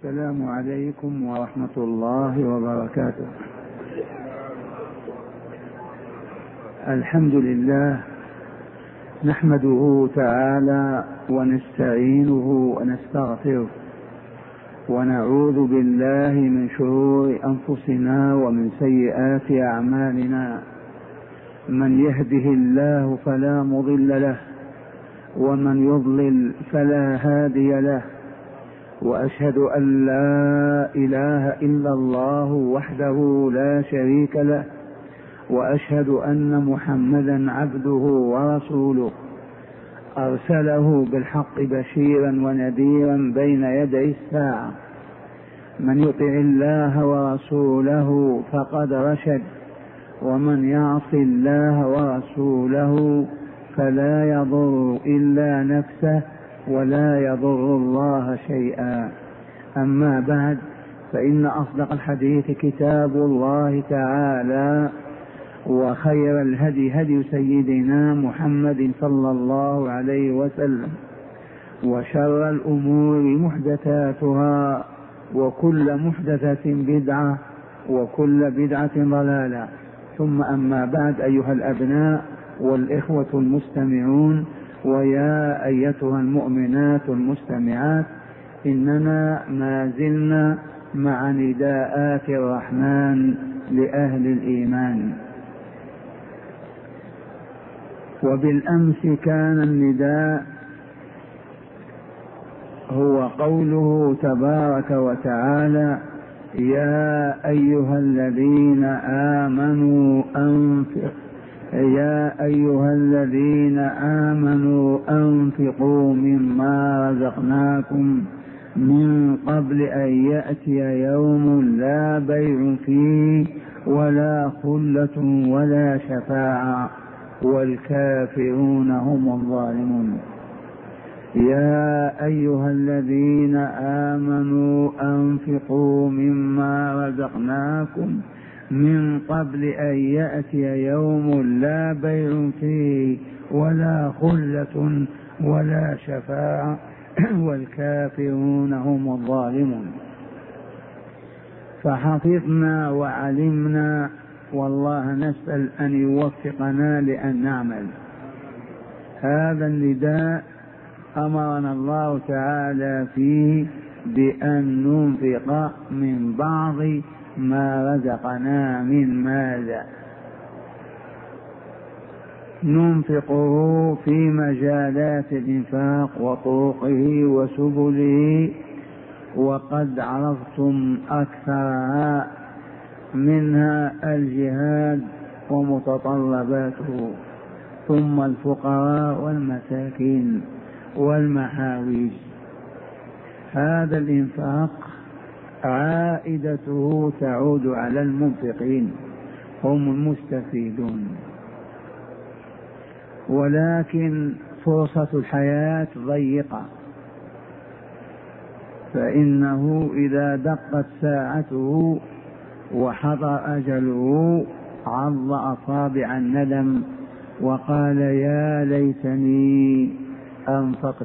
السلام عليكم ورحمة الله وبركاته. الحمد لله نحمده تعالى ونستعينه ونستغفره ونعوذ بالله من شرور أنفسنا ومن سيئات أعمالنا. من يهده الله فلا مضل له ومن يضلل فلا هادي له، وأشهد أن لا إله إلا الله وحده لا شريك له، وأشهد أن محمدا عبده ورسوله أرسله بالحق بشيرا ونذيرا بين يدي الساعة. من يطع الله ورسوله فقد رشد، ومن يعص الله ورسوله فلا يضر إلا نفسه ولا يضر الله شيئا. أما بعد، فإن أصدق الحديث كتاب الله تعالى، وخير الهدي هدي سيدنا محمد صلى الله عليه وسلم، وشر الأمور محدثاتها، وكل محدثة بدعة، وكل بدعة ضلالة. ثم أما بعد، أيها الأبناء والإخوة المستمعون، ويا أيتها المؤمنات المستمعات، إننا ما زلنا مع نداءات الرحمن لأهل الإيمان. وبالأمس كان النداء هو قوله تبارك وتعالى: يا أيها الذين آمنوا أنفقوا مما رزقناكم من قبل أن يأتي يوم لا بيع فيه ولا خلة ولا شفاعة والكافرون هم الظالمون. يا أيها الذين آمنوا أنفقوا مما رزقناكم من قبل أن يأتي يوم لا بيع فيه ولا خلة ولا شفاعة والكافرون هم الظالمون. فحفظنا وعلمنا، والله نسأل أن يوفقنا لأن نعمل. هذا النداء أمرنا الله تعالى فيه بأن ننفق من بعض ما رزقنا من مال، ننفقه في مجالات الإنفاق وطرقه وسبله، وقد عرفتم أكثرها، منها الجهاد ومتطلباته، ثم الفقراء والمساكين والمحاويج. هذا الإنفاق عائدته تعود على المنفقين، هم المستفيدون. ولكن فرصة الحياة ضيقة، فإنه إذا دقت ساعته وحضر أجله عض أصابع الندم وقال: يا ليتني أنفقت.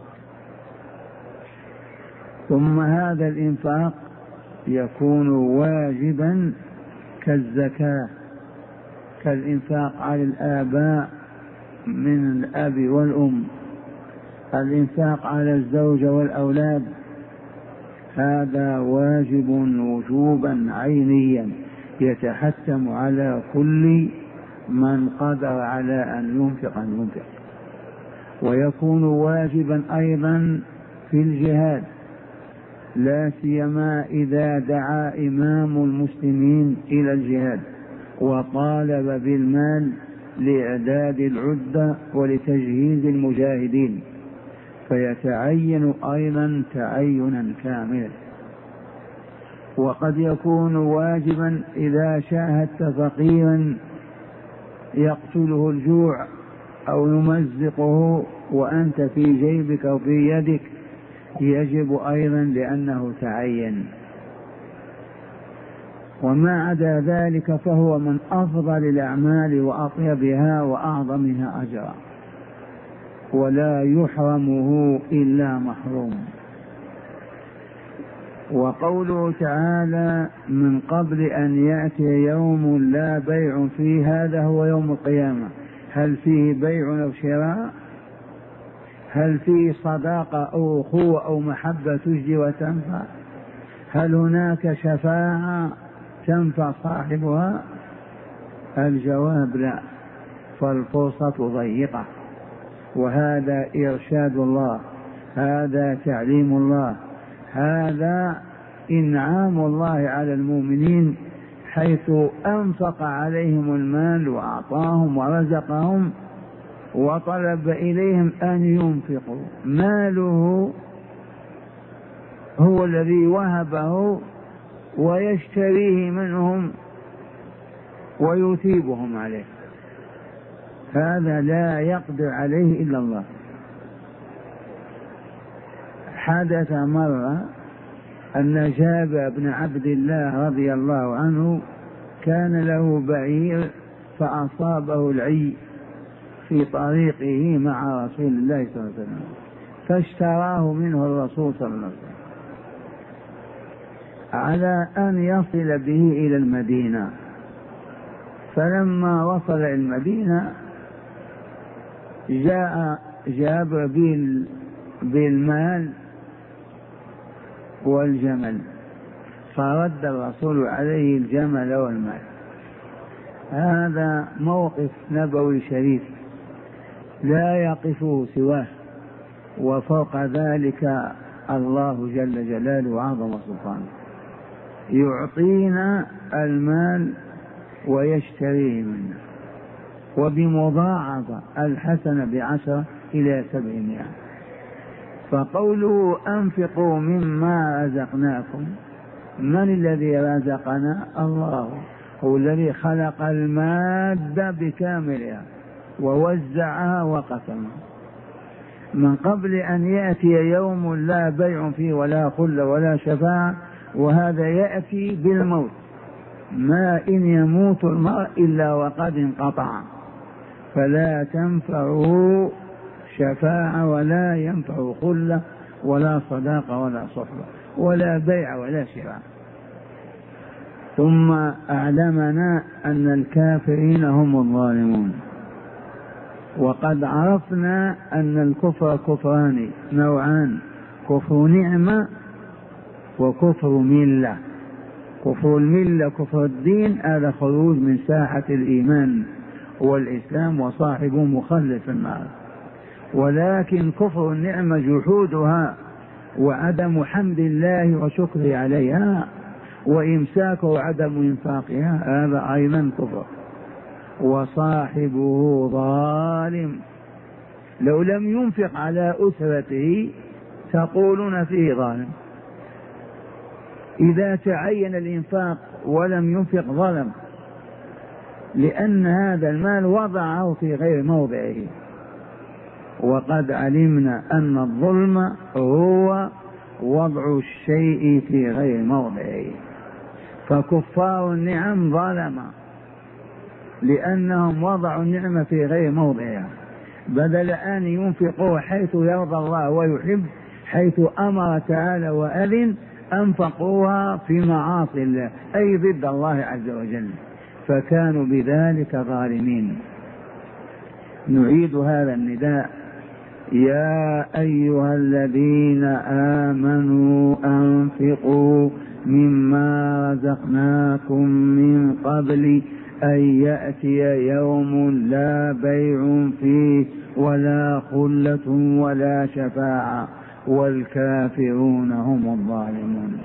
ثم هذا الإنفاق يكون واجبا كالزكاة، كالإنفاق على الآباء من الأب والأم، الإنفاق على الزوجة والأولاد، هذا واجب وجوبا عينيا يتحتم على كل من قدر على أن ينفق أن ينفق. ويكون واجبا أيضا في الجهاد، لا سيما إذا دعا إمام المسلمين إلى الجهاد وطالب بالمال لإعداد العدة ولتجهيز المجاهدين، فيتعين أيضا تعينا كاملا. وقد يكون واجبا إذا شاهدت فقيرا يقتله الجوع أو يمزقه وأنت في جيبك أو في يدك، يجب أيضا لأنه تعين. وما عدا ذلك فهو من أفضل الأعمال وأطيبها وأعظمها أجرا، ولا يحرمه إلا محروم. وقوله تعالى من قبل أن يأتي يوم لا بيع فيه، هذا هو يوم القيامة. هل فيه بيع أو شراء؟ هل فيه صداقة أو أخوة أو محبة تجدي وتنفع؟ هل هناك شفاعة تنفع صاحبها؟ الجواب لا، فالفرصة ضيقة. وهذا إرشاد الله، هذا تعليم الله، هذا إنعام الله على المؤمنين، حيث أنفق عليهم المال وأعطاهم ورزقهم وطلب إليهم أن ينفقوا. ماله هو الذي وهبه ويشتريه منهم ويثيبهم عليه، هذا لا يقدر عليه إلا الله. حدث مرة أن جابر بن عبد الله رضي الله عنه كان له بعير فأصابه العي في طريقه مع رسول الله صلى الله عليه وسلم، فاشتراه منه الرسول صلى الله عليه وسلم على أن يصل به إلى المدينة. فلما وصل إلى المدينة جاء جابر بالمال والجمل، فرد الرسول عليه الجمل والمال. هذا موقف نبوي شريف لا يقفه سواه، وفوق ذلك الله جل جلاله وعظم سبحانه يعطينا المال ويشتريه منا، وبمضاعفة الحسنة ب10 إلى 700. فقوله أنفقوا مما رزقناكم، من الذي رزقنا؟ الله، هو الذي خلق المادة بكاملها ووزعها وقسمها. من قبل أن يأتي يوم لا بيع فيه ولا خلة ولا شفاعة، وهذا يأتي بالموت، ما إن يموت المرء إلا وقد انقطع، فلا تنفعه شفاعة ولا ينفع خلة ولا صداقة ولا صحبة ولا بيع ولا شراء. ثم أعلمنا أن الكافرين هم الظالمون. وقد عرفنا أن الكفر كفران نوعان: كفر نعمة وكفر ملة. كفر الملة كفر الدين، هذا خروج من ساحة الإيمان والإسلام وصاحبه مخلد في النار. ولكن كفر النعمة جحودها وعدم حمد الله وشكره عليها وإمساكه وعدم إنفاقها، هذا أيضا كفر، وصاحبه ظالم. لو لم ينفق على أسرته تقولون فيه ظالم، إذا تعين الإنفاق ولم ينفق ظلم، لأن هذا المال وضعه في غير موضعه. وقد علمنا أن الظلم هو وضع الشيء في غير موضعه. فكفار النعم ظلم لأنهم وضعوا النعمة في غير موضعها، بدل أن ينفقوا حيث يرضى الله ويحب، حيث أمر تعالى وأذن، أنفقوها في معاصي الله أي ضد الله عز وجل، فكانوا بذلك ظالمين. نعيد هذا النداء: يا أيها الذين آمنوا أنفقوا مما رزقناكم من قبل أن يأتي يوم لا بيع فيه ولا خلة ولا شفاعة والكافرون هم الظالمون.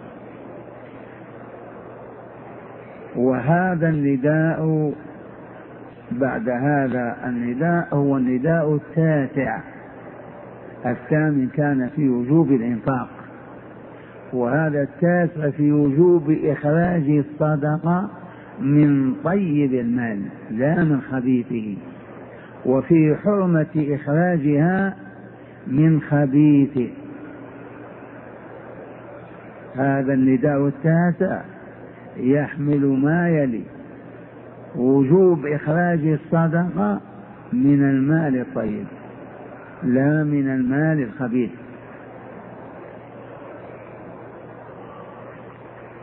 وهذا النداء بعد هذا النداء هو النداء التاسع. الثامن كان في وجوب الإنفاق، وهذا التاسع في وجوب إخراج الصدقة من طيب المال لا من خبيثه، وفي حرمة إخراجها من خبيثه. هذا النداء التاسع يحمل ما يلي: وجوب إخراج الصدقة من المال الطيب لا من المال الخبيث.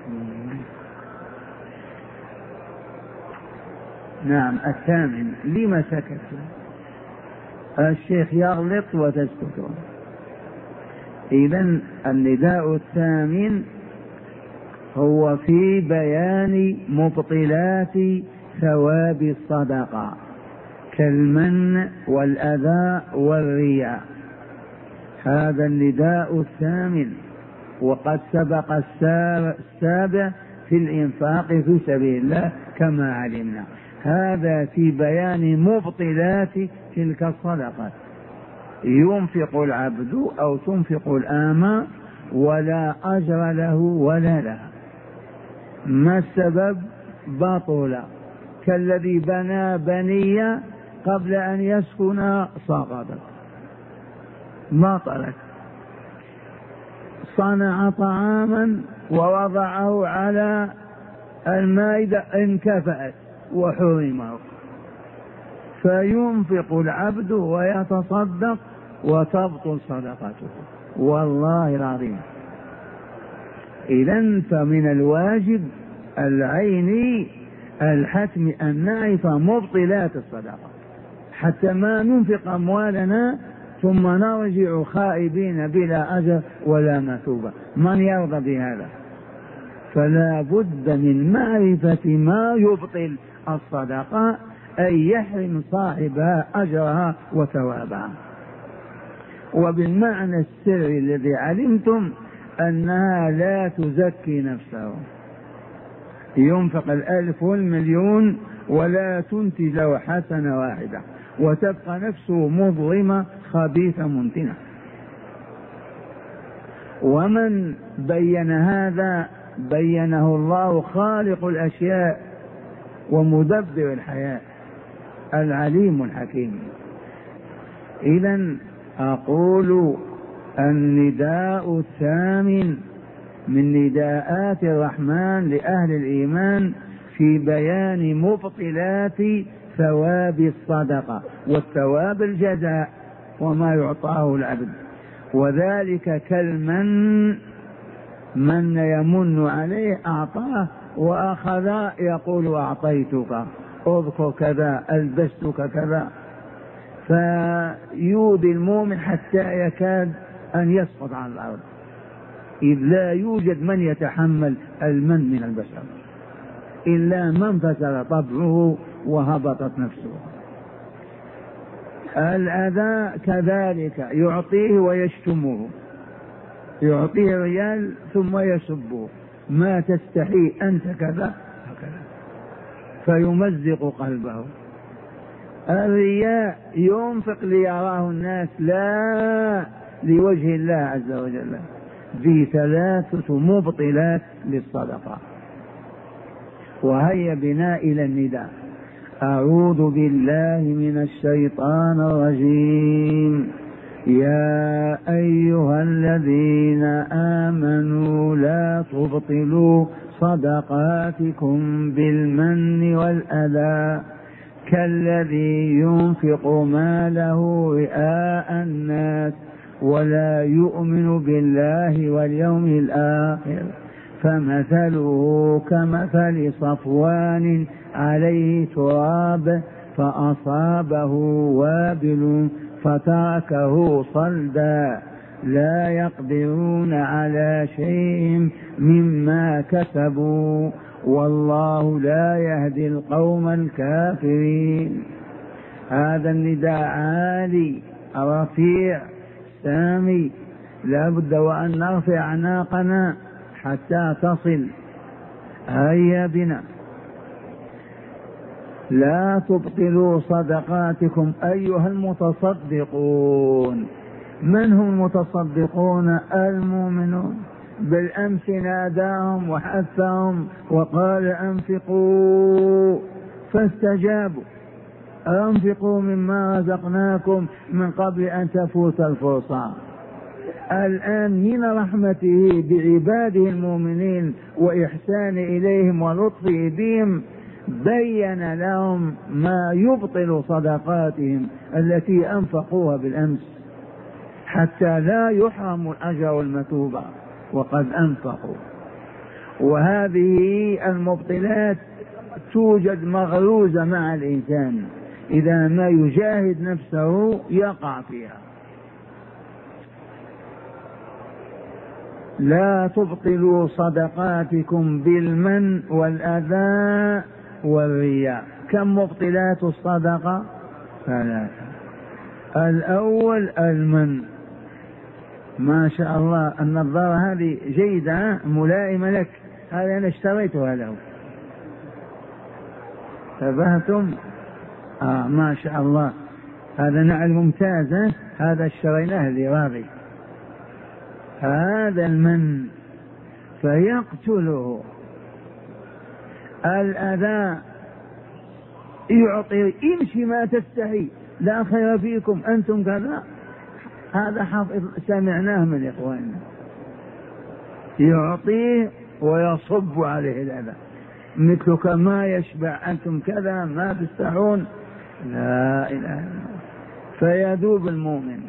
نعم. الثامن. لما سكت الشيخ يغلط وتسكتون؟ إذن النداء الثامن هو في بيان مبطلات ثواب الصدقة كالمن والأذى والرياء. هذا النداء الثامن، وقد سبق السابع في الإنفاق في سبيل الله كما علمنا. هذا في بيان مبطلات تلك الصدقات. ينفق العبد أو تنفق الآمة ولا أجر له ولا لها. ما السبب؟ بطل، كالذي بنى بنية قبل أن يسكن سقطت، بطلت. صنع طعاما ووضعه على المائدة انكفأت وحرمه. فينفق العبد ويتصدق وتبطل صدقته، والله العظيم. إذن فمن الواجب العيني الحتم أن نعرف مبطلات الصدقة حتى ما ننفق أموالنا ثم نرجع خائبين بلا أجر ولا مثوبة. من يرضى بهذا؟ فلا بد من معرفة ما يبطل الصدقة، أي يحرم صاحبها أجرها وثوابها. وبالمعنى السري الذي علمتم أنها لا تزكي نفسه، ينفق 1000 والمليون ولا تنتج له حسنة واحدة، وتبقى نفسه مظلمة خبيثة منتنة. ومن بين هذا بينه الله خالق الأشياء ومدبر الحياة العليم الحكيم. إذن أقول النداء الثامن من نداءات الرحمن لأهل الإيمان في بيان مبطلات ثواب الصدقة، والثواب الجزاء وما يعطاه العبد. وذلك كالمن، من يمن عليه أعطاه وأخذ يقول أعطيتك، اذكر كذا، ألبستك كذا، فيؤذي المؤمن حتى يكاد أن يسقط على الأرض، إذ لا يوجد من يتحمل المن من البشر إلا من فسر طبعه وهبطت نفسه. الأذى كذلك، يعطيه ويشتمه، يعطيه ريال ثم يسبه، ما تستحي أنت كذا هكذا، فيمزق قلبه. الرياء ينفق ليراه الناس لا لوجه الله عز وجل. ذي 3 مبطلات للصدقة. وهيا بنا إلى النداء. أعوذ بالله من الشيطان الرجيم. يا أيها الذين آمنوا لا تبطلوا صدقاتكم بالمن والأذى كالذي ينفق ماله رئاء الناس ولا يؤمن بالله واليوم الآخر فمثله كمثل صفوان عليه تراب فأصابه وابل فتركه صلدا لا يقدرون على شيء مما كسبوا والله لا يهدي القوم الكافرين. هذا النداء عالي رفيع سامي، لا بد وأن نرفع أعناقنا حتى تصل. هيا بنا. لا تبطلوا صدقاتكم أيها المتصدقون. من هم المتصدقون؟ المؤمنون. بالأمس ناداهم وحثهم وقال أنفقوا فاستجابوا. أنفقوا مما رزقناكم من قبل أن تفوت الفرصة. الآن من رحمته بعباده المؤمنين وإحسان إليهم ولطفه بهم بين لهم ما يبطل صدقاتهم التي أنفقوها بالأمس حتى لا يحرموا الأجر والمثوبة وقد أنفقوا. وهذه المبطلات توجد مغروزة مع الإنسان، إذا ما يجاهد نفسه يقع فيها. لا تبطلوا صدقاتكم بالمن والأذى والرياء. كم مبطلات الصدقة؟ 3. الأول المن، ما شاء الله النظارة هذه جيدة ملائمة لك، هذه أنا اشتريتها له، تبهتم؟ ما شاء الله هذا نعل ممتاز، هذا اشتريناه لراضي. هذا المن فيقتله. الأذى يعطي، امشي ما تستحي، لا خير فيكم أنتم كذا، هذا حافظ سمعناه من إخواننا، يعطيه ويصب عليه الأذى، مثلك ما يشبع أنتم كذا ما تستحون، لا إله إلا الله، فيذوب المؤمن.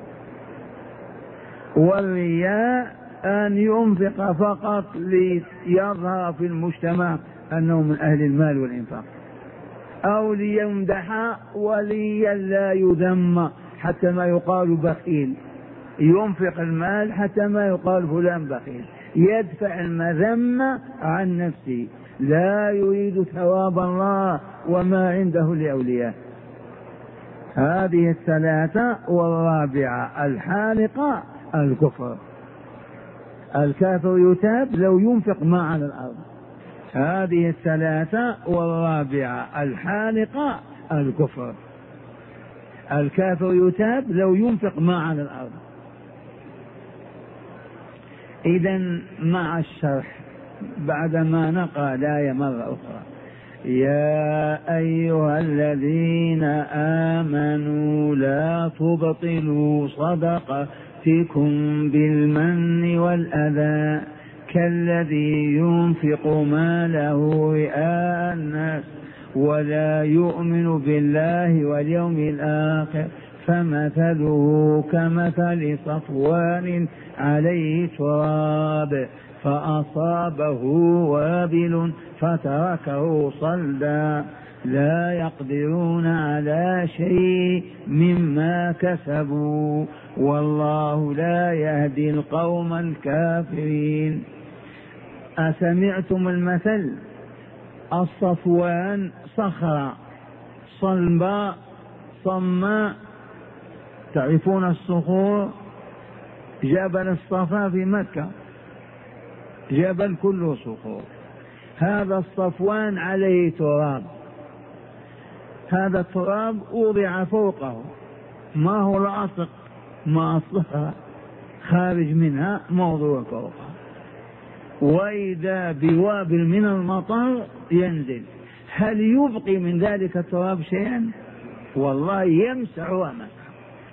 والرياء أن ينفق فقط ليظهر في المجتمع أنه من أهل المال والإنفاق، أو ليمدح وليا لا يذم حتى ما يقال بخيل، ينفق المال حتى ما يقال فلان بخيل، يدفع المذمة عن نفسه، لا يريد ثواب الله وما عنده لأولياء. هذه 3. والرابعة الحالقة الكفر، الكافر يتاب لو ينفق ما على الأرض. هذه 3. والرابعة الحالقة الكفر، الكافر يتاب لو ينفق ما على الأرض. إذن مع الشرح بعدما نقرأ الآية مرة أخرى: يا أيها الذين آمنوا لا تبطلوا صدقاتكم بالمن والأذى كالذي ينفق ماله رئاء الناس ولا يؤمن بالله واليوم الآخر فمثله كمثل صفوان عليه تراب فأصابه وابل فتركه صلدا لا يقدرون على شيء مما كسبوا والله لا يهدي القوم الكافرين. أسمعتم المثل؟ الصفوان صخرة صلبة صماء، تعرفون الصخور، جبل الصفا في مكة جبل كله صخور، هذا الصفوان عليه تراب، هذا التراب وضع فوقه، ما هو لاصق مع الصخرة، خارج منها موضوع فوقه، وإذا بوابل من المطر ينزل، هل يبقي من ذلك التراب شيئا؟ والله يمسح ومسح،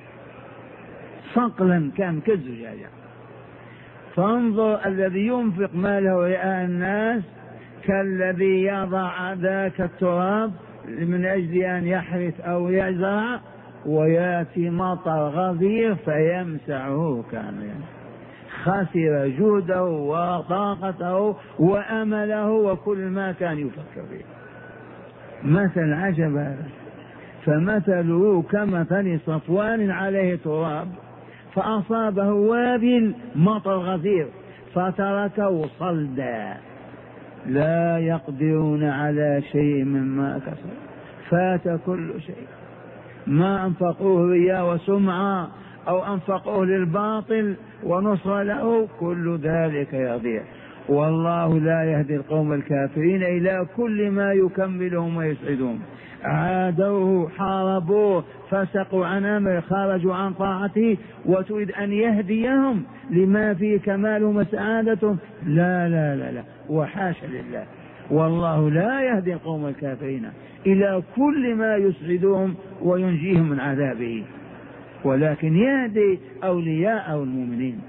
صقلا كان كالزجاجة. فانظر الذي ينفق ماله رئاء الناس كالذي يضع ذاك التراب من أجل أن يحرث أو يزرع ويأتي مطر غزير فيمسعه كاملا، خسر جهده وطاقته وأمله وكل ما كان يفكر فيه. مثل عجب هذا. فمثله كمثل صفوان عليه تراب فأصابه وابل مطر غزير فتركه صلدا لا يقدرون على شيء مما كسب، فات كل شيء، ما أنفقوه رياء وسمعة أو أنفقوه للباطل ونصر له، كل ذلك يضيع. والله لا يهدي القوم الكافرين إلى كل ما يكملهم ويسعدهم. عادوه حاربوه فسقوا عن أمره خرجوا عن طاعته وتريد أن يهديهم لما فيه كمالهم وسعادتهم، لا لا لا لا وحاشا لله. والله لا يهدي القوم الكافرين إلى كل ما يسعدهم وينجيهم من عذابه، ولكن يهدي أولياء المؤمنين.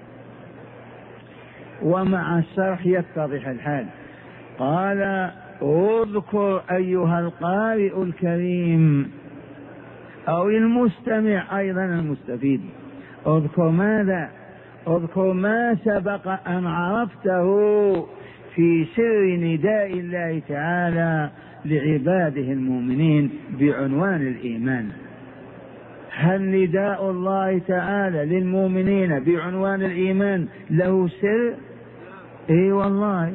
ومع الشرح يتضح الحال. قال: اذكر أيها القارئ الكريم أو المستمع أيضا المستفيد، اذكر ماذا؟ اذكر ما سبق أن عرفته في سر نداء الله تعالى لعباده المؤمنين بعنوان الإيمان. هل نداء الله تعالى للمؤمنين بعنوان الإيمان له سر؟ اي والله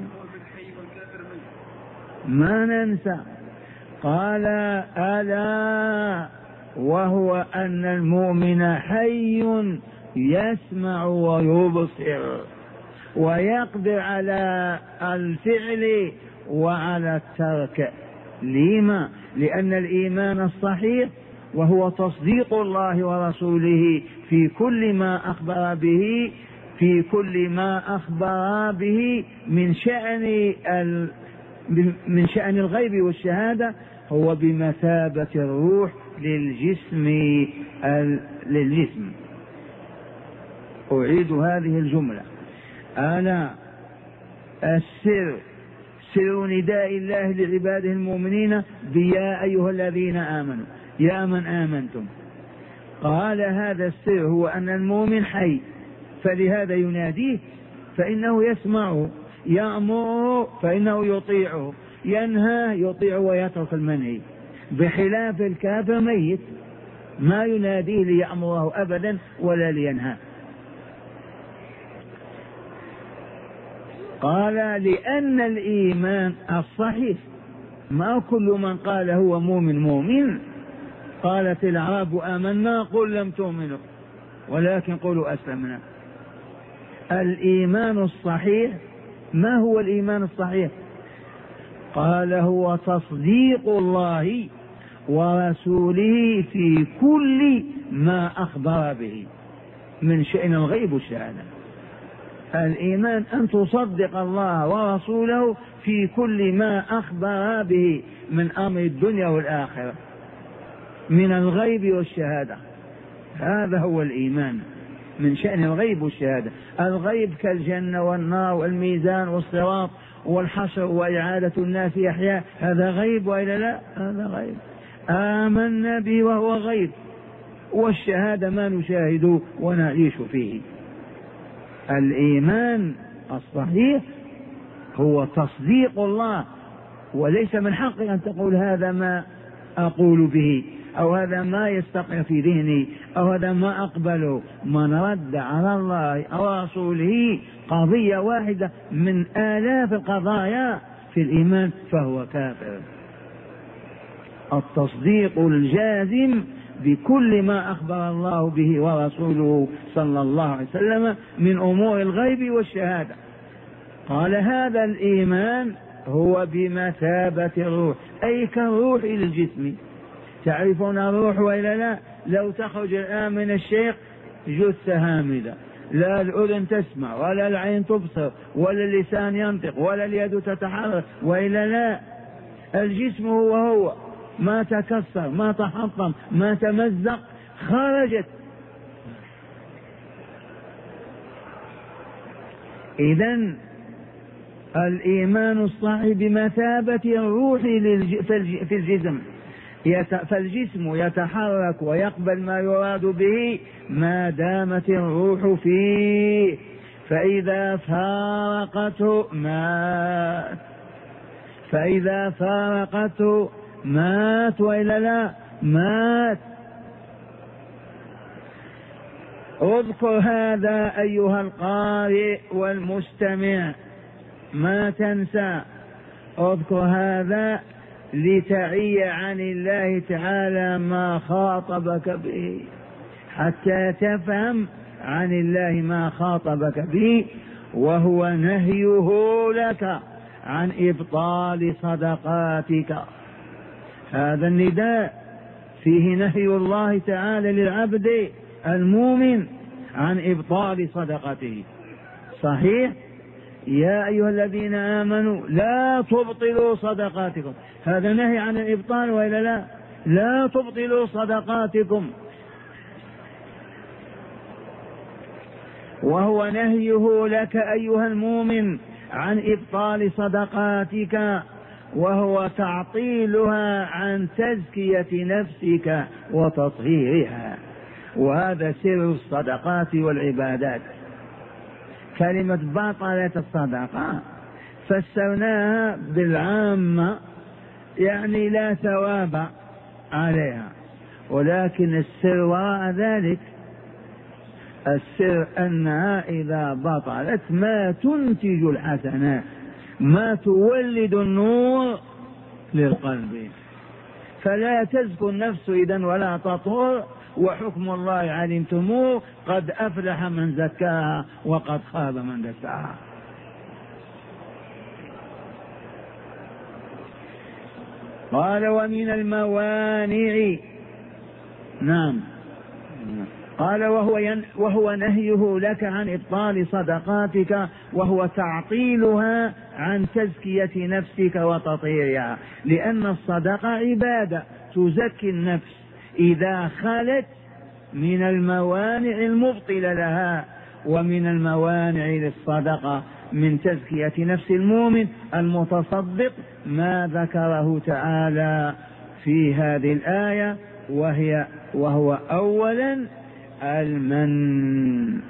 ما ننسى. قال ألا وهو أن المؤمن حي يسمع ويبصر ويقدر على الفعل وعلى الترك. لما؟ لأن الإيمان الصحيح وهو تصديق الله ورسوله في كل ما أخبر به، في كل ما أخبر به من شأن الغيب والشهادة، هو بمثابة الروح للجسم. أعيد هذه الجملة. أنا سر نداء الله لعباده المؤمنين بيا أيها الذين آمنوا، يا من آمنتم. قال هذا السر هو أن المؤمن حي، فلهذا يناديه، فإنه يسمعه، يأمره فإنه يطيعه، ينهى يطيع ويترك المنهي، بخلاف الكافر ميت ما يناديه ليأمره أبدا ولا لينهى. قال لأن الإيمان الصحيح ما كل من قال هو مؤمن. قالت الأعراب آمنا قل لم تؤمنوا ولكن قولوا أسلمنا. الإيمان الصحيح ما هو الإيمان الصحيح؟ قال هو تصديق الله ورسوله في كل ما أخبر به من شأن الغيب والشهادة. الإيمان أن تصدق الله ورسوله في كل ما أخبر به من أمر الدنيا والآخرة من الغيب والشهادة. هذا هو الإيمان من شأن الغيب والشهادة. الغيب كالجنة والنار والميزان والصراط والحشر وإعادة الناس أحياء، هذا غيب وإلا لا؟ هذا غيب آمنا به وهو غيب. والشهادة ما نشاهد ونعيش فيه. الإيمان الصحيح هو تصديق الله، وليس من حقك أن تقول هذا ما أقول به، أو هذا ما يستقر في ذهني، أو هذا ما أقبله. من رد على الله أو رسوله قضية واحدة من آلاف القضايا في الإيمان فهو كافر. التصديق الجازم بكل ما أخبر الله به ورسوله صلى الله عليه وسلم من أمور الغيب والشهادة. قال هذا الإيمان هو بمثابة الروح، أي كالروح إلى الجسم. تعرفون الروح وإلا لا؟ لو تخرج الآن من الشيخ جثة هامدة، لا الأذن تسمع ولا العين تبصر ولا اللسان ينطق ولا اليد تتحرك وإلا لا؟ الجسم هو ما تكسر ما تحطم ما تمزق، خرجت. إذن الإيمان الصحيح بمثابة الروح في الجسم، فالجسم يتحرك ويقبل ما يراد به ما دامت الروح فيه، فإذا فارقته مات وإلا لا؟ مات. اذكر هذا أيها القارئ والمستمع، ما تنسى، اذكر هذا لتعي عن الله تعالى ما خاطبك به، حتى تفهم عن الله ما خاطبك به، وهو نهيه لك عن إبطال صدقاتك. هذا النداء فيه نهي الله تعالى للعبد المؤمن عن إبطال صدقته. صحيح؟ يا أيها الذين آمنوا لا تبطلوا صدقاتكم، هذا نهي عن الإبطال وإلا لا؟ لا تبطلوا صدقاتكم. وهو نهيه لك أيها المؤمن عن إبطال صدقاتك، وهو تعطيلها عن تزكية نفسك وتطهيرها. وهذا سر الصدقات والعبادات. كلمة بطلت الصدقة فسرناها بالعامة يعني لا ثواب عليها، ولكن السر وراء ذلك، السر أنها إذا بطلت ما تنتج الحسنات، ما تولد النور للقلب، فلا تزكو النفس إذن ولا تطهر، وحكم الله علمتموه، قد أفلح من زكاها وقد خاب من دساها. قال ومن الموانع، نعم، قال وهو نهيه لك عن إبطال صدقاتك، وهو تعطيلها عن تزكية نفسك وتطهيرها، لأن الصدقة عبادة تزكي النفس إذا خلت من الموانع المبطلة لها. ومن الموانع للصدقة من تزكية نفس المؤمن المتصدق ما ذكره تعالى في هذه الآية، وهو أولا المن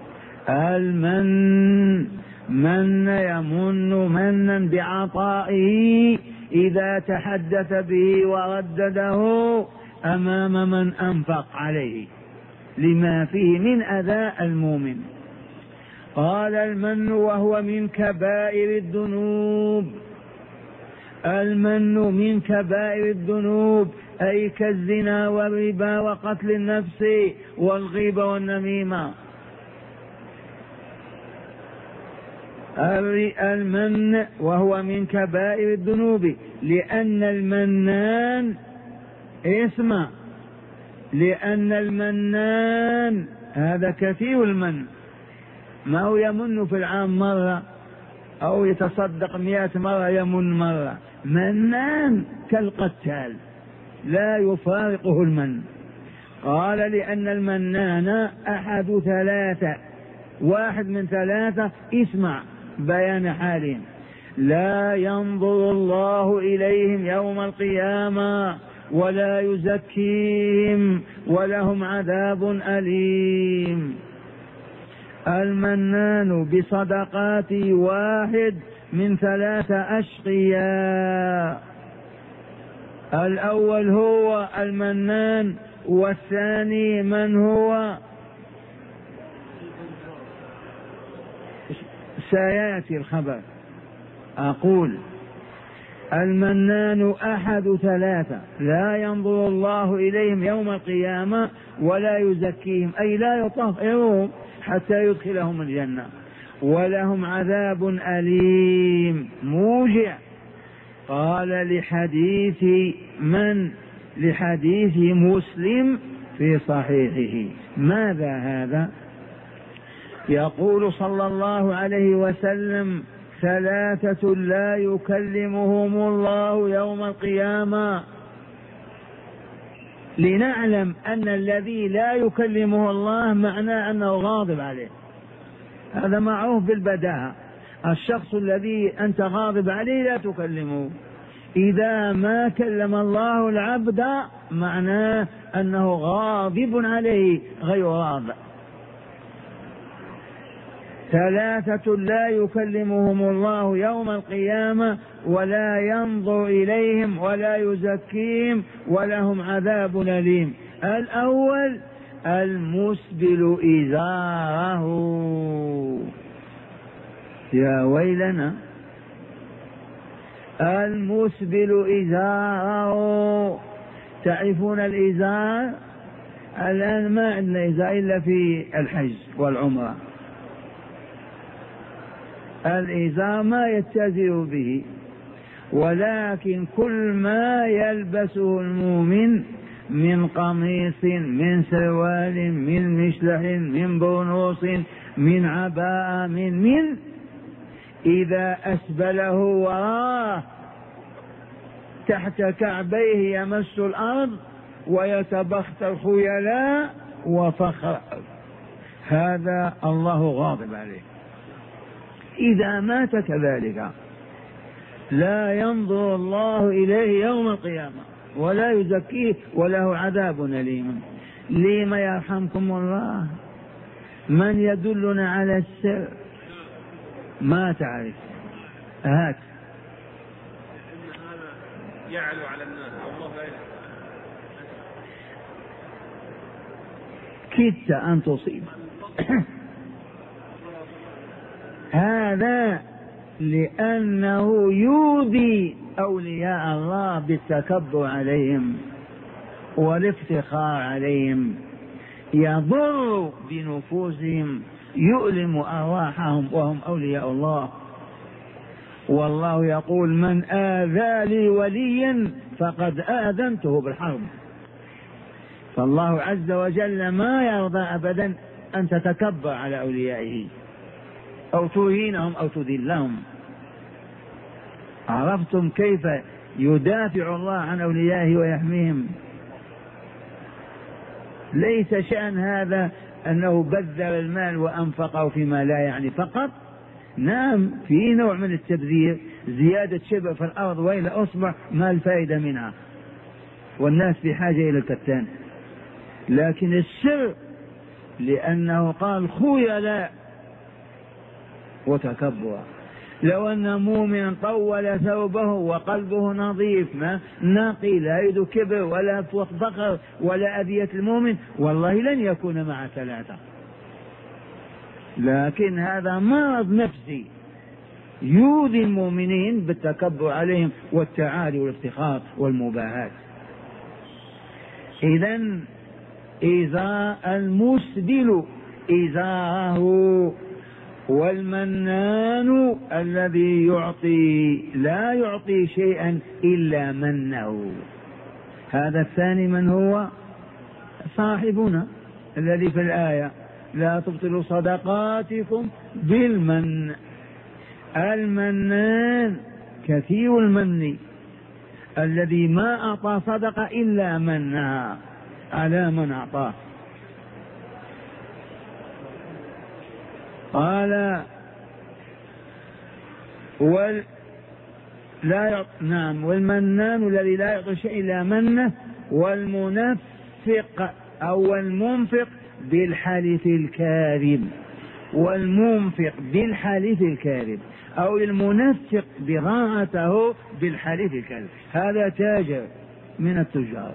من يمن منا بعطائه إذا تحدث به وردده أمام من أنفق عليه لما فيه من أذى المؤمن. قال المن وهو من كبائر الذنوب، المن من كبائر الذنوب أي كالزنا والربا وقتل النفس والغيبة والنميمة. المن وهو من كبائر الذنوب لأن المنان اسمع، لأن المنان هذا كثير المن، ما هو يمن في العام مرة أو يتصدق 100 مرة يمن مرة، منان كالقتال لا يفارقه المن. قال لأن المنان أحد ثلاثة، واحد من ثلاثة، اسمع بيان حالهم: لا ينظر الله إليهم يوم القيامة ولا يزكيهم ولهم عذاب أليم. المنان بصدقاته واحد من ثلاثة أشقياء، الأول هو المنان، والثاني من هو؟ سيأتي الخبر. أقول المنان أحد ثلاثة: لا ينظر الله إليهم يوم القيامة ولا يزكيهم، أي لا يطهرهم حتى يدخلهم الجنة، ولهم عذاب أليم موجع. قال لحديث من؟ لحديث مسلم في صحيحه. ماذا هذا؟ يقول صلى الله عليه وسلم: ثلاثة لا يكلمهم الله يوم القيامة. لنعلم أن الذي لا يكلمه الله معناه أنه غاضب عليه، هذا معروف بالبداهة. الشخص الذي أنت غاضب عليه لا تكلمه، إذا ما كلم الله العبد معناه أنه غاضب عليه غير راض. ثلاثة لا يكلمهم الله يوم القيامة ولا ينظر إليهم ولا يزكيهم ولهم عذاب أليم. الأول المسبل إزاره، يا ويلنا، المسبل إزاره. تعرفون الإزار؟ الآن ما عندنا إزار إلا في الحج والعمرة. الإزار ما يتزر به، ولكن كل ما يلبسه المؤمن من قميص، من سروال، من مشلح، من برنوس، من عباءة، من إذا أسبله وراه تحت كعبيه يمس الأرض ويتبختر خيلاء وفخر، هذا الله غاضب عليه. إذا مات كذلك لا ينظر الله إليه يوم القيامة ولا يزكيه وله عذاب أليم. لما يرحمكم الله؟ من يدلنا على السر؟ ما تعرف. هات. إن هذا يعلو على الناس والله لا يعلم. كدت أن تصيب. هذا لأنه يؤذي أولياء الله بالتكبر عليهم والافتخار عليهم، يضر بنفوسهم، يؤلم أرواحهم وهم أولياء الله. والله يقول: من آذى لي وليا فقد آذنته بالحرب. فالله عز وجل ما يرضى أبدا أن تتكبر على أوليائه أو تهينهم أو تذلهم. عرفتم كيف يدافع الله عن أوليائه ويحميهم؟ ليس شأن هذا أنه بذل المال وأنفقه فيما لا يعني فقط. نعم، في نوع من التبذير، زيادة شبر في الأرض وإلى أصبع ما الفائدة منها، والناس بحاجة إلى الكتان. لكن السر لأنه قال خيلاء وتكبر. لو أن مؤمنا طول ثوبه وقلبه نظيف ما نقي، لا يد كبر ولا فخر ولا أذية المؤمن، والله لن يكون مع ثلاثة. لكن هذا مرض نفسي يؤذي المؤمنين بالتكبر عليهم والتعالي والافتخار والمباهاة. إذن إزاء المسبل إزاره، والمنان الذي يعطي لا يعطي شيئا إلا منه. هذا الثاني من هو؟ صاحبنا الذي في الآية: لا تبطلوا صدقاتكم بالمن. المنان كثير المن الذي ما أعطى صدقة إلا منها على من أعطاه. قال والمنان الذي لا يعطي شيء إلا منه، والمنفق أو المنفق بالحلف الكاذب، والمنفق بالحلف الكاذب أو المنفق بضاعته بالحلف الكاذب. هذا تاجر من التجار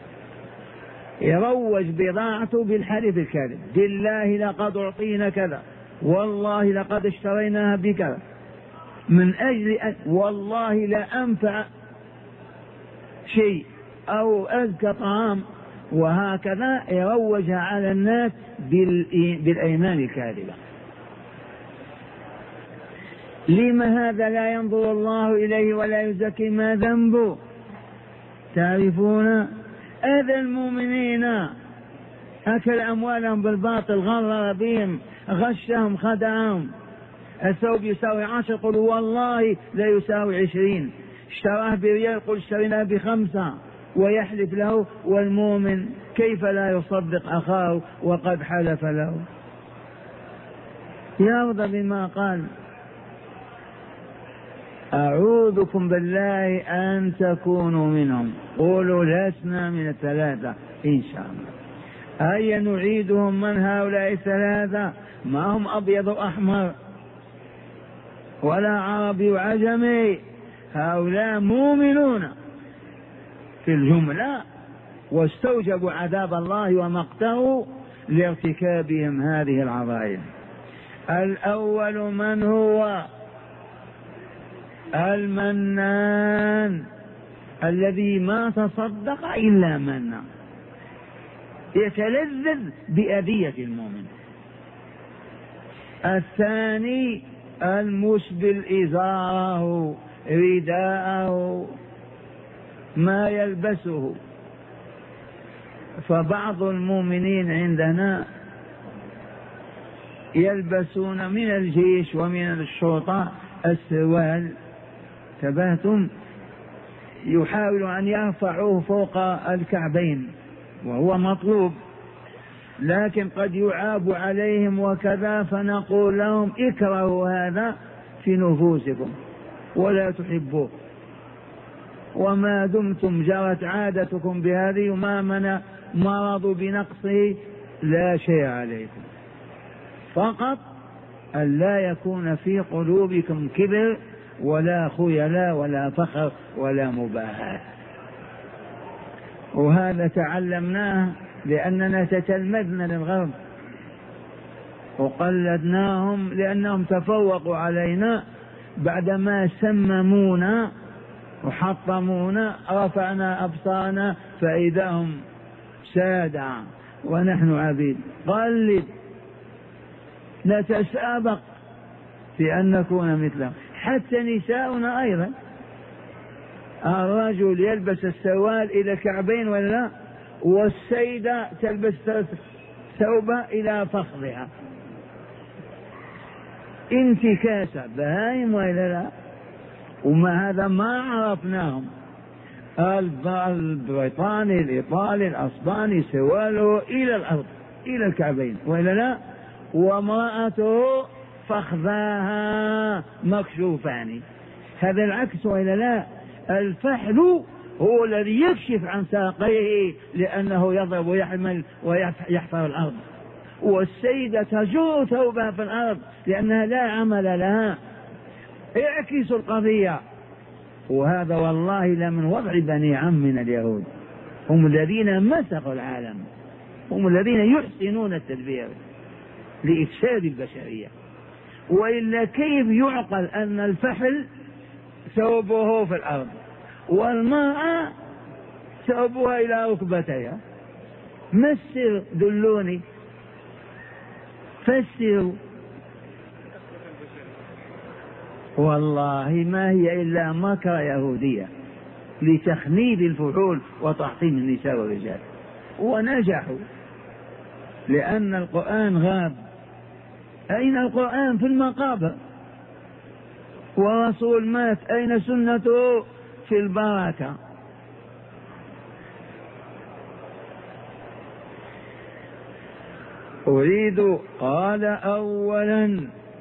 يروج بضاعته بالحلف الكاذب: بالله لقد أعطينا كذا، والله لقد اشتريناها بكذا، من أجل والله لا أنفع شيء أو أزكى طعام، وهكذا يروجها على الناس بالأيمان الكاذبة. لما هذا لا ينظر الله إليه ولا يزكي؟ ما ذنبه؟ تعرفون؟ أذى المؤمنين، أكل أموالهم بالباطل، غرر بهم، غشهم، خدعهم. الثوب يساوي 10، قل والله لا يساوي 20. اشتراه بريال، قل اشتريناه ب5، ويحلف له. والمؤمن كيف لا يصدق أخاه وقد حلف له؟ يرضى بما قال. أعوذكم بالله أن تكونوا منهم. قولوا لسنا من الثلاثة إن شاء الله. أي نعيدهم من هؤلاء الثلاثة؟ ما هم أبيض وأحمر ولا عربي وعجمي، هؤلاء مؤمنون في الجملة، واستوجبوا عذاب الله ومقته لارتكابهم هذه العظائم. الأول من هو؟ المنان الذي ما تصدق إلا منا، يتلذذ بأذية المؤمن. الثاني المسبل إزاره، رداءه، ما يلبسه. فبعض المؤمنين عندنا يلبسون من الجيش ومن الشرطة السروال، تبهتم، يحاول أن يرفعوه فوق الكعبين وهو مطلوب، لكن قد يعاب عليهم وكذا، فنقول لهم اكرهوا هذا في نفوسكم ولا تحبوه، وما دمتم جرت عادتكم بهذه وما من مرضوا بنقصه لا شيء عليكم، فقط أن لا يكون في قلوبكم كبر ولا خيلاء ولا فخر ولا مباهاة. وهذا تعلمناه لأننا تتلمذنا للغرب وقلدناهم لأنهم تفوقوا علينا. بعدما سممونا وحطمونا رفعنا أبصارنا فإذا هم سادة ونحن عبيد. قلد، نتسابق في أن نكون مثلهم. حتى نساؤنا أيضا، الرجل يلبس السوال إلى كعبين ولا، والسيدة تلبس ثوبها إلى فخذها، انتكاسة بهائم وإلا لا. وما هذا ما عرفناهم. البريطاني الإيطالي الأسباني سواله إلى الأرض إلى الكعبين وإلا لا، وامرأته فخذاها مكشوفان. هذا العكس وإلا لا. الفحل هو الذي يكشف عن ساقيه لأنه يضرب ويحمل ويحفر الأرض، والسيدة تجر ثوبها في الأرض لأنها لا عمل لها. اعكس القضية. وهذا والله لمن وضع بني عمنا اليهود، هم الذين مسخوا العالم، هم الذين يحسنون التدبير لإفساد البشرية. وإلا كيف يعقل أن الفحل ثوبه في الأرض والمرأة ثوبها إلى ركبتيها؟ مسر، دلوني، فسروا. والله ما هي إلا مكر يهودية لتخنيد الفحول وتحطيم النساء والرجال، ونجحوا لأن القرآن غاب. أين القرآن؟ في المقابر. ورسول مات، أين سنته؟ في البركة. أريد، قال أولا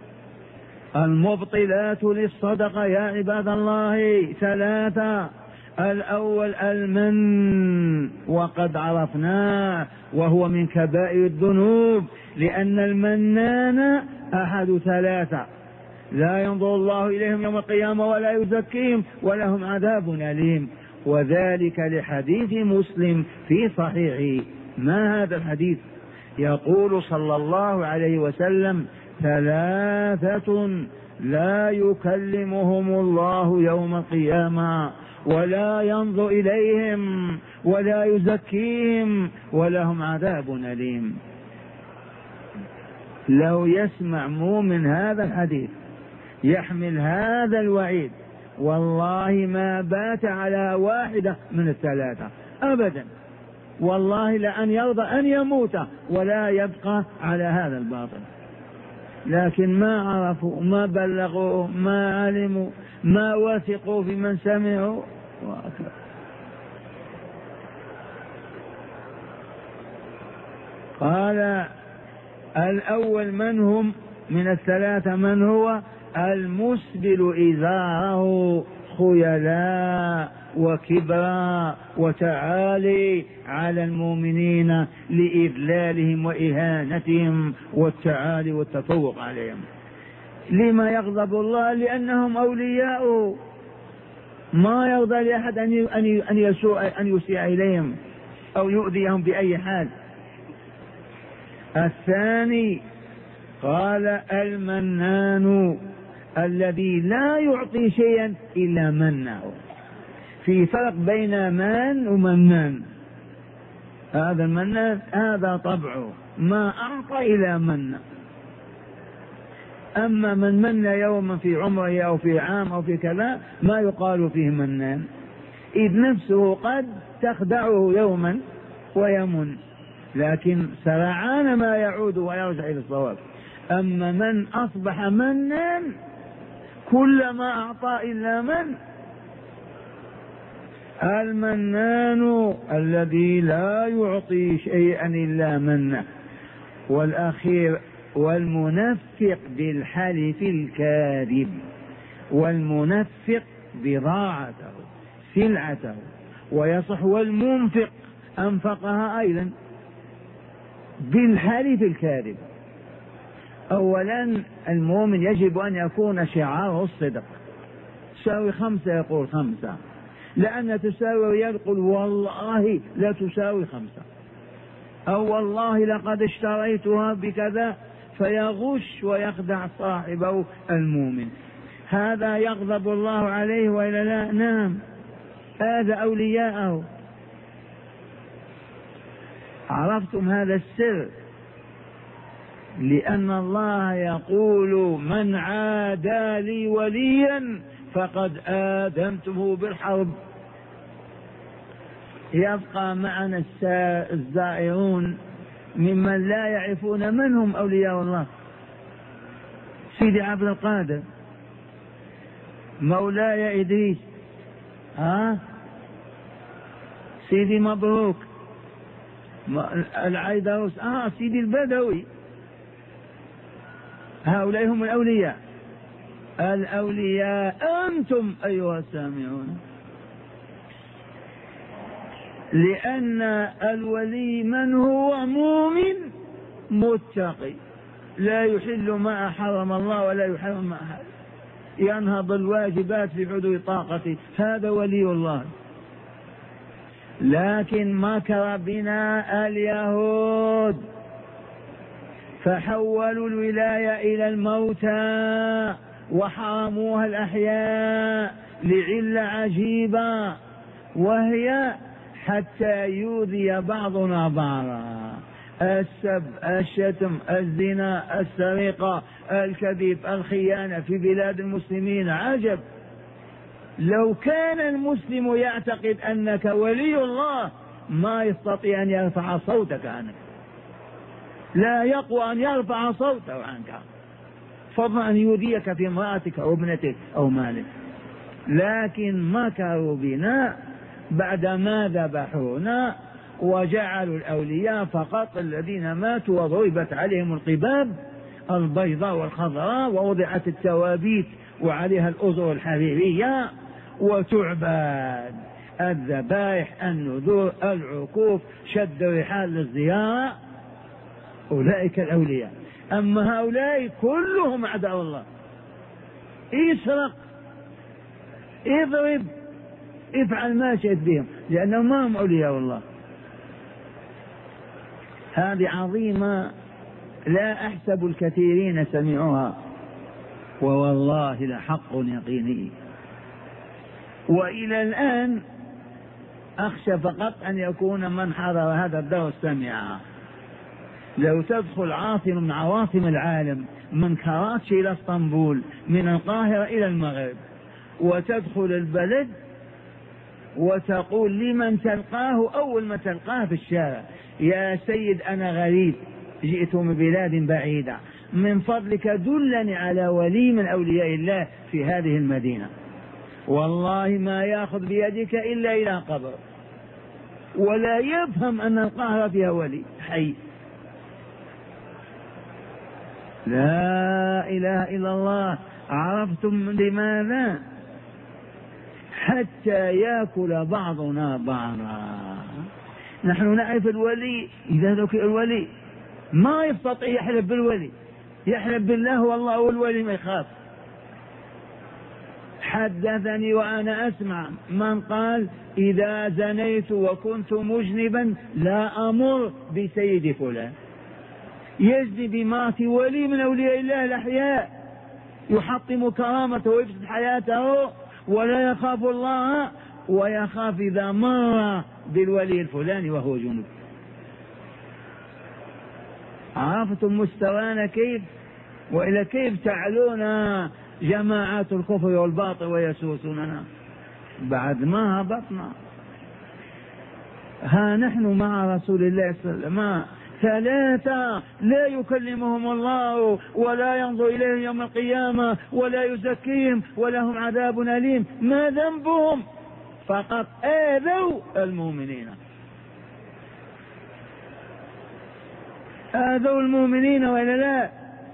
المبطلات للصدقة يا عباد الله ثلاثة. الأول المن، وقد عرفناه وهو من كبائر الذنوب، لأن المنان أحد ثلاثة: لا ينظر الله إليهم يوم القيامة ولا يزكيهم ولهم عذاب أليم. وذلك لحديث مسلم في صحيحه. ما هذا الحديث؟ يقول صلى الله عليه وسلم: ثلاثة لا يكلمهم الله يوم القيامة ولا ينظر إليهم ولا يزكيهم ولهم عذاب أليم. لو يسمع مؤمن هذا الحديث يحمل هذا الوعيد والله ما بات على واحدة من الثلاثة أبدا، والله لأن يرضى أن يموت ولا يبقى على هذا الباطل. لكن ما عرفوا، ما بلغوا، ما علموا، ما وثقوا في من سمعوا. قال الأول من هم من الثلاثة؟ من هو؟ المسبل إزاره خيلاء وكبرا وتعالي على المؤمنين لإذلالهم وإهانتهم والتعالي والتفوق عليهم. لما يغضب الله؟ لأنهم أولياء، ما يرضى لأحد أن يسيء إليهم أو يؤذيهم بأي حال. الثاني قال المنان، الذي لا يعطي شيئا إلا منه. في فرق بين من ومنان. هذا المنان هذا طبعه ما أعطى إلى من. أما من من يوما في عمره أو في عام أو في كذا ما يقال فيه منان، إذ نفسه قد تخدعه يوما ويمن، لكن سرعان ما يعود ويرجع إلى الصواب. أما من أصبح منان كلما أعطى إلا من. المنان الذي لا يعطي شيئا إلا منه. والأخير والمنفق بالحلف الكاذب، والمنفق بضاعته سلعته، ويصح والمنفق أنفقها أيضا بالحلف الكاذب. أولا المؤمن يجب أن يكون شعاره الصدق، تساوي 5 يقول 5، لأن تساوي يقول والله لا تساوي 5، أو والله لقد اشتريتها بكذا، فيغش ويخدع صاحبه المؤمن. هذا يغضب الله عليه وإلا لا؟ نعم، هذا أولياءه. عرفتم هذا السر؟ لأن الله يقول من عادى لي وليا فقد آذنته بالحرب. يبقى معنا الزائرون ممن لا يعرفون من هم أولياء الله. سيدي عبد القادر، مولاي إدريس، سيدي مبروك، العيدروس، سيدي البدوي، هؤلاء هم الأولياء. الأولياء أنتم أيها السامعون، لأن الولي من هو مؤمن متقي لا يحل ما حرم الله ولا يحرم ما حرم، ينهض الواجبات في حدود طاقته، هذا ولي الله. لكن مكر بنا اليهود فحولوا الولاية إلى الموتى وحرموها الأحياء لعلة عجيبة، وهي حتى يؤذي بعضنا بعضا. السب، الشتم، الزنا، السرقة، الكذب، الخيانة في بلاد المسلمين. عجب، لو كان المسلم يعتقد أنك ولي الله ما يستطيع أن يرفع صوتك عنك، لا يقوى أن يرفع صوته عنك، فضلا أن يؤذيك في امرأتك أو ابنتك أو مالك. لكن مكروا بنا بعدما ذبحونا وجعلوا الأولياء فقط الذين ماتوا وضربت عليهم القباب البيضاء والخضراء ووضعت التوابيت وعليها الأزر الحريرية وتعبد الذبائح، النذور، العكوف، شد الرحال للزيارة. أولئك الأولياء. أما هؤلاء كلهم أعداء الله، اسرق، اضرب، افعل ما شئت بهم، لأنهم ما هم أولياء الله. هذه عظيمة لا أحسب الكثيرين سمعوها، ووالله لحق يقيني. وإلى الآن أخشى فقط أن يكون من حضر هذا الدرس سمعها. لو تدخل عاصمة من عواصم العالم، من كراتشي إلى اسطنبول، من القاهرة إلى المغرب، وتدخل البلد وتقول لمن تلقاه أول ما تلقاه في الشارع: يا سيد أنا غريب جئت من بلاد بعيدة، من فضلك دلني على ولي من أولياء الله في هذه المدينة، والله ما يأخذ بيدك إلا إلى قبر، ولا يفهم أن القاهرة فيها ولي حي. لا إله إلا الله. عرفتم لماذا؟ حتى يأكل بعضنا بعضا. نحن نعرف الولي، إذا ذكر الولي ما يستطيع يحلف بالولي، يحلف بالله والله هو الولي ما يخاف. حدثني وأنا أسمع من قال: إذا زنيت وكنت مجنبا لا أمر بسيد فلان، يزني بمات ولي من أولياء الله الأحياء، يحطم كرامته ويفسد حياته ولا يخاف الله، ويخاف إذا مر بالولي الفلاني وهو جنوب. عرفتم مستوانا كيف؟ وإلى كيف تعلون جماعات الكفر والباطل ويسوسوننا بعد ما هبطنا. ها نحن مع رسول الله صلى الله عليه وسلم 3 لا يكلمهم الله ولا ينظر إليهم يوم القيامة ولا يزكيهم ولهم عذاب أليم. ما ذنبهم؟ فقط آذوا المؤمنين، آذوا المؤمنين وإلا لا؟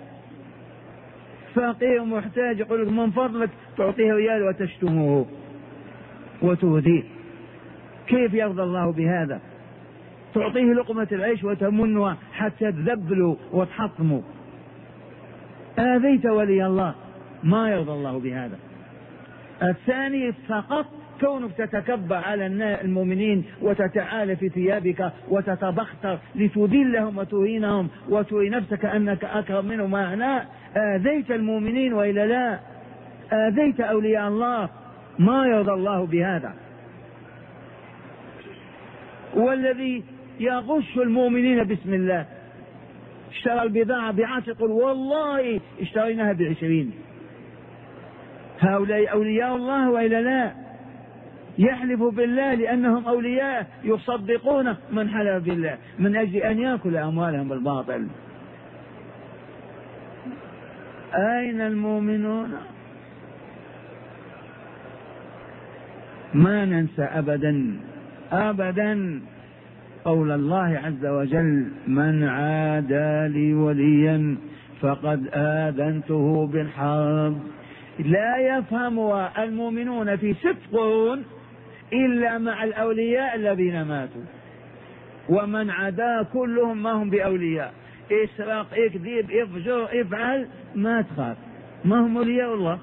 فقير محتاج يقول لك من فضلك تعطيه ريال وتشتمه وتؤذيه، كيف يرضى الله بهذا؟ تعطيه لقمة العيش وتمنها حتى تذبلوا وتحطموا. آذيت ولي الله، ما يرضى الله بهذا. الثاني فقط كونك تتكبر على المؤمنين وتتعالى في ثيابك وتتبختر لتذلهم وتهينهم وتري نفسك أنك أكرم منهم معناه آذيت المؤمنين وإلا لا؟ آذيت أولياء الله، ما يرضى الله بهذا. والذي يغش المؤمنين بسم الله، اشترى البضاعة ب10 يقول والله اشتريناها ب20. هؤلاء أولياء الله وإلا لا؟ يحلف بالله لأنهم أولياء، يصدقون من حلف بالله من أجل أن يأكل أموالهم بالباطل. أين المؤمنون؟ ما ننسى أبدا أبدا قول الله عز وجل: من عادى لي وليا فقد آذنته بالحرب. لا يفهم المؤمنون في 6 قرون إلا مع الأولياء الذين ماتوا، ومن عدا كلهم ما هم بأولياء. اسرق، اكذب، افجر، افعل، ما تخاف، ما هم أولياء الله.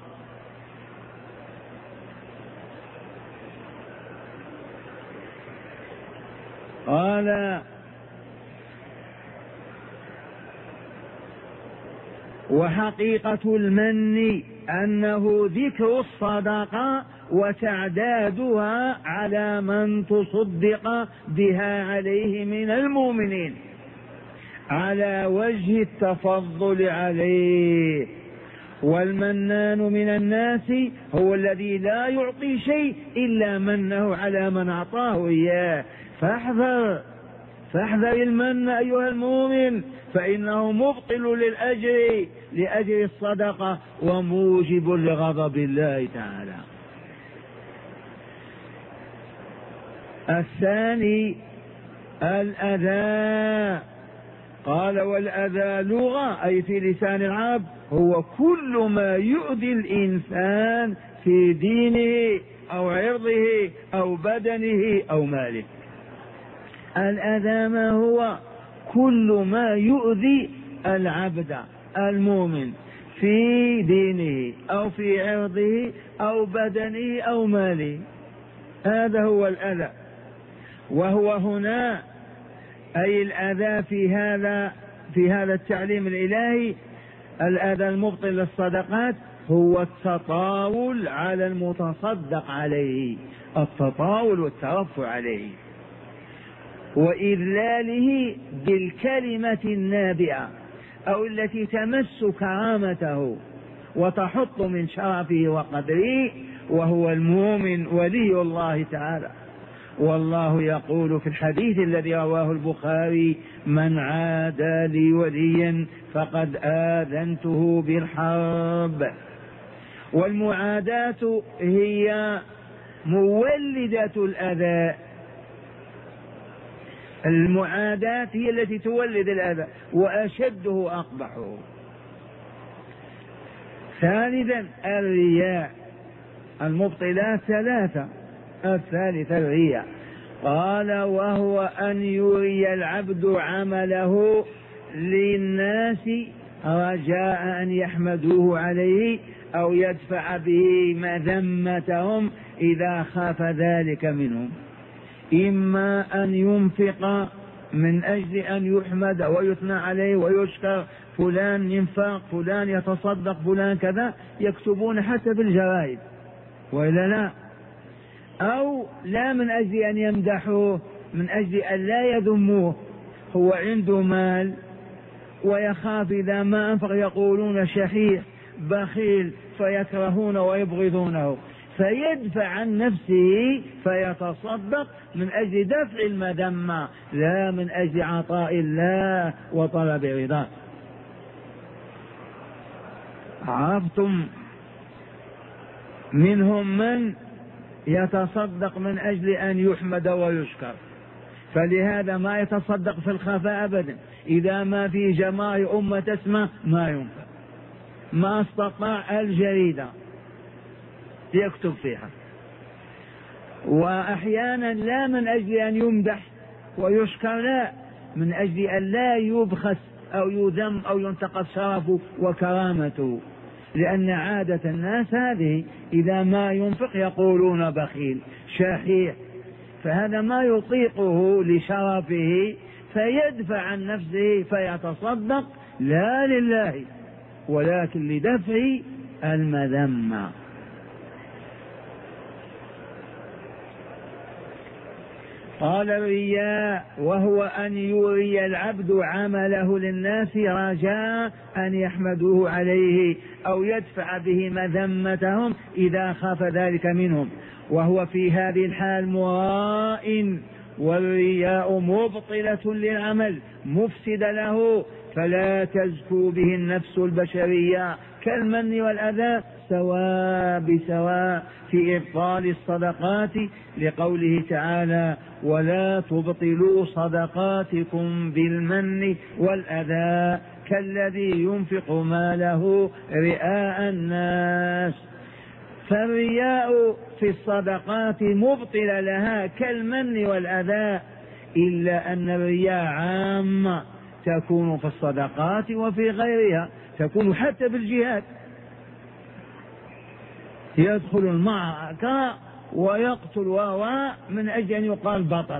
قال: وحقيقة المن أنه ذكر الصدقة وتعدادها على من تصدق بها عليه من المؤمنين على وجه التفضل عليه. والمنان من الناس هو الذي لا يعطي شيء إلا منه على من أعطاه إياه. فاحذر المن أيها المؤمن، فإنه مبطل لأجر الصدقة وموجب لغضب الله تعالى. الثاني الأذى. قال: والأذى لغة أي في لسان العرب هو كل ما يؤذي الإنسان في دينه أو عرضه أو بدنه أو ماله. الأذى ما هو؟ كل ما يؤذي العبد المؤمن في دينه أو في عرضه أو بدنه أو ماله، هذا هو الأذى. وهو هنا أي الأذى في هذا التعليم الإلهي، الأذى المبطل للصدقات هو التطاول على المتصدق عليه، التطاول والترفع عليه، وإذلاله بالكلمة النابئة أو التي تمس كرامته وتحط من شرفه وقدره، وهو المؤمن ولي الله تعالى. والله يقول في الحديث الذي رواه البخاري: من عادى لي وليا فقد آذنته بالحرب. والمعاداة هي مولدة الأذى، المعاداة هي التي تولد الأذى وأشده أقبحه. ثالثا الرياء. المبطلات 3، الثالثة الرياء. قال: وهو أن يري العبد عمله للناس رجاء أن يحمدوه عليه أو يدفع به مذمتهم إذا خاف ذلك منهم، إما أن ينفق من أجل أن يحمد ويثنى عليه ويشكر، فلان ينفق، فلان يتصدق، فلان كذا، يكتبون حتى بالجرائد وإلا لا؟ أو لا من أجل أن يمدحوه، من أجل أن لا يذموه، هو عنده مال ويخاف إذا ما أنفق يقولون شحيح بخيل فيكرهون ويبغضونه، فيدفع عن نفسه فيتصدق من أجل دفع المذمة لا من أجل عطاء الله وطلب رضاه. عرفتم؟ منهم من يتصدق من أجل أن يحمد ويشكر، فلهذا ما يتصدق في الخفاء أبدا، إذا ما في جماعة أمة تسمع ما ينفع، ما استطاع الجريدة يكتب فيها. وأحيانا لا من أجل أن يمدح ويشكر، لا، من أجل أن لا يبخس أو يذم أو ينتقص شرفه وكرامته، لأن عادة الناس هذه إذا ما ينفق يقولون بخيل شحيح، فهذا ما يطيقه لشرفه فيدفع عن نفسه فيتصدق لا لله ولكن لدفع المذمة. قال الرياء وهو أن يوري العبد عمله للناس رجاء أن يحمدوه عليه أو يدفع به مذمتهم إذا خاف ذلك منهم، وهو في هذه الحال مراء، والرياء مبطلة للعمل مفسد له، فلا تزكو به النفس البشرية كالمن والأذى سواء بسواء في إبطال الصدقات، لقوله تعالى ولا تبطلوا صدقاتكم بالمن والأذى كالذي ينفق ماله رئاء الناس. فالرياء في الصدقات مبطل لها كالمن والأذى، إلا أن الرياء عامة تكون في الصدقات وفي غيرها، تكون حتى بالجهاد، يدخل المعركة ويقتل من أجل أن يقال بطل،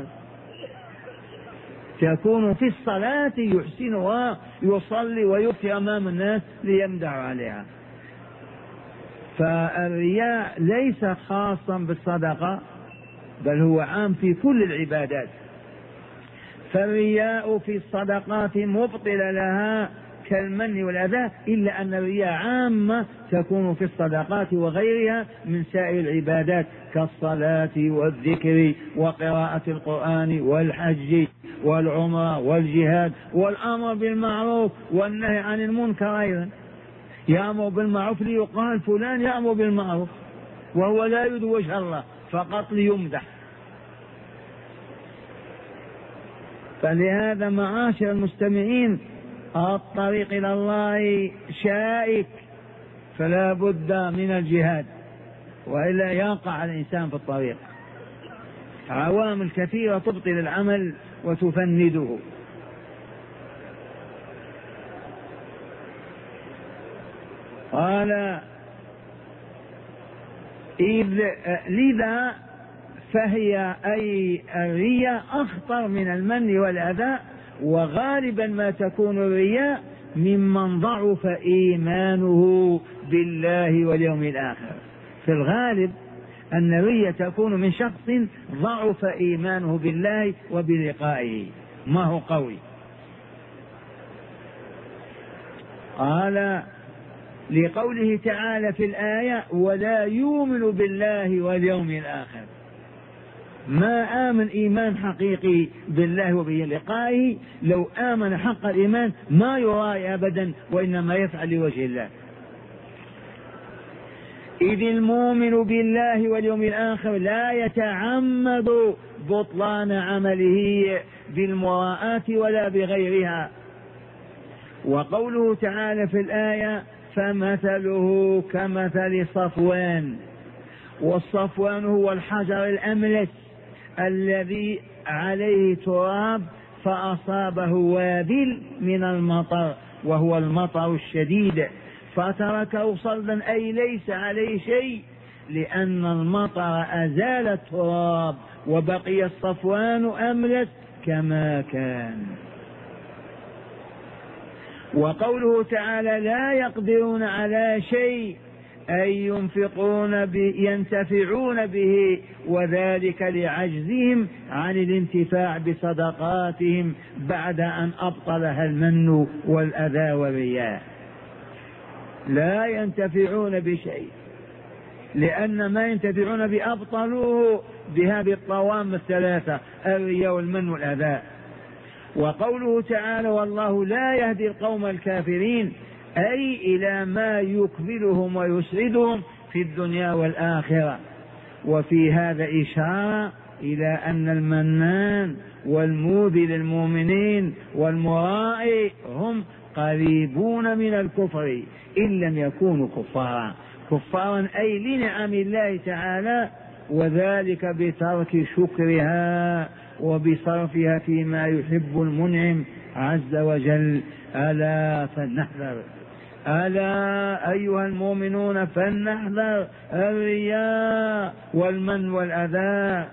تكون في الصلاة يحسنها يصلي ويفتي أمام الناس ليمدح عليها. فالرياء ليس خاصا بالصدقة بل هو عام في كل العبادات. فالرياء في الصدقات مبطل لها كالمن والأذى، إلا أن الرياء عامة تكون في الصدقات وغيرها من سائر العبادات كالصلاة والذكر وقراءة القرآن والحج والعمرة والجهاد والأمر بالمعروف والنهي عن المنكر. أيضا يأمر بالمعروف ليقال فلان يأمر بالمعروف وهو لا يريد وجه الله فقط ليمدح. فلهذا معاشر المستمعين الطريق إلى الله شائك، فلا بد من الجهاد وإلا يقع الإنسان في الطريق. عوامل كثيرة تبطل العمل وتفنده. قال لذا فهي أي الرياء أخطر من المن والأذى، وغالبا ما تكون الرياء ممن ضعف إيمانه بالله واليوم الآخر. في الغالب أن الرياء تكون من شخص ضعف إيمانه بالله وبلقائه، ما هو قوي. قال لقوله تعالى في الآية ولا يؤمن بالله واليوم الآخر، ما آمن إيمان حقيقي بالله وبلقائه، لو آمن حق الإيمان ما يرائي أبدا وإنما يفعل لوجه الله. إذ المؤمن بالله واليوم الآخر لا يتعمد بطلان عمله بالمراءة ولا بغيرها. وقوله تعالى في الآية فمثله كمثل صفوان، والصفوان هو الحجر الأملس الذي عليه تراب فأصابه وابل من المطر وهو المطر الشديد فتركه صلدا أي ليس عليه شيء، لأن المطر أزال التراب وبقي الصفوان أملس كما كان. وقوله تعالى لا يقدرون على شيء أي ينتفعون به، وذلك لعجزهم عن الانتفاع بصدقاتهم بعد أن أبطلها المن والأذى والرياء. لا ينتفعون بشيء لأن ما ينتفعون بأبطلوه بهذه الطوام الثلاثة الرياء والمن والأذى. وقوله تعالى والله لا يهدي القوم الكافرين أي إلى ما يكملهم ويسعدهم في الدنيا والآخرة. وفي هذا إشارة إلى أن المنان والموذي للمؤمنين والمرائي هم قريبون من الكفر إن لم يكونوا كفارا أي لنعم الله تعالى، وذلك بترك شكرها وبصرفها فيما يحب المنعم عز وجل. ألا فلنحذر ألا أيها المؤمنون فلنحذر الرياء والمن والأذى.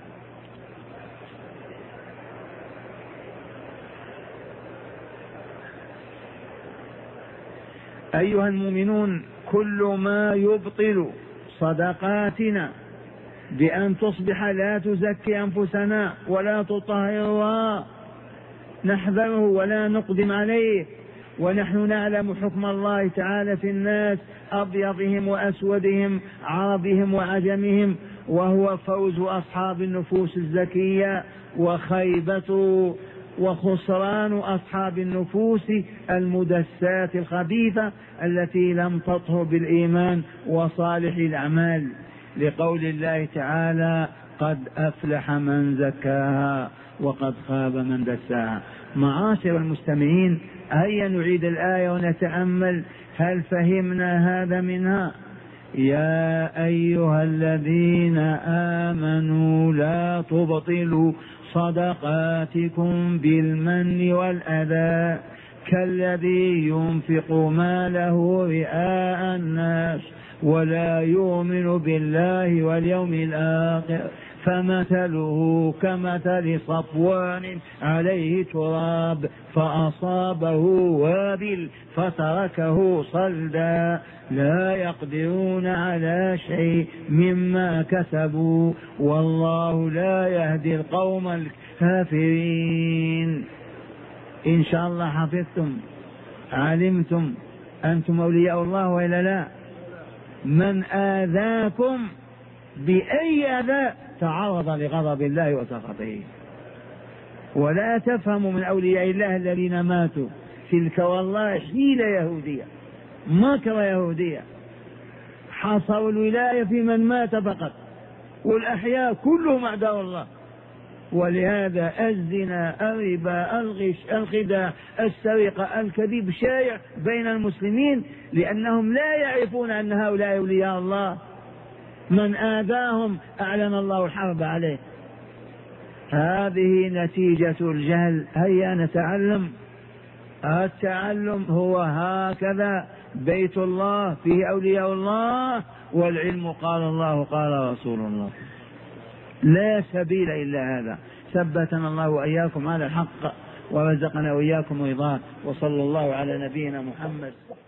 أيها المؤمنون كل ما يبطل صدقاتنا بأن تصبح لا تزكي أنفسنا ولا تطهرها نحذره ولا نقدم عليه، ونحن نعلم حكم الله تعالى في الناس أبيضهم وأسودهم عربهم وعجمهم، وهو فوز أصحاب النفوس الزكية وخيبة وخسران أصحاب النفوس المدسات الخبيثة التي لم تطهر بالإيمان وصالح الأعمال، لقول الله تعالى قد أفلح من زكاها وقد خاب من دساها. معاشر المستمعين، هيا نعيد الآية ونتأمل هل فهمنا هذا منها. يا أيها الذين آمنوا لا تبطلوا صدقاتكم بالمن والأذى كالذي ينفق ماله رئاء الناس ولا يؤمن بالله واليوم الآخر فمثله كمثل صفوان عليه تراب فأصابه وابل فتركه صلدا لا يقدرون على شيء مما كسبوا والله لا يهدي القوم الكافرين. إن شاء الله حفظتم علمتم أنتم أولياء الله وإلا لا. من آذاكم بأي أذى تعرض لغضب الله وسخطه. ولا تفهموا من أولياء الله الذين ماتوا تلك والله حيلة يهودية مكر يهودية، حصروا الولاية في من مات فقط والأحياء كلهم أعداء الله. ولهذا الزنا الربا الغش الخداع السرقة الكذب شائع بين المسلمين لأنهم لا يعرفون أن هؤلاء أولياء الله. من آذاهم أعلن الله الحرب عليه. هذه نتيجة الجهل. هيا نتعلم. التعلم هو هكذا، بيت الله فيه أولياء الله والعلم قال الله قال رسول الله، لا سبيل إلا هذا. ثبتنا الله وإياكم على الحق ورزقنا وإياكم رضاه، وصلى الله على نبينا محمد.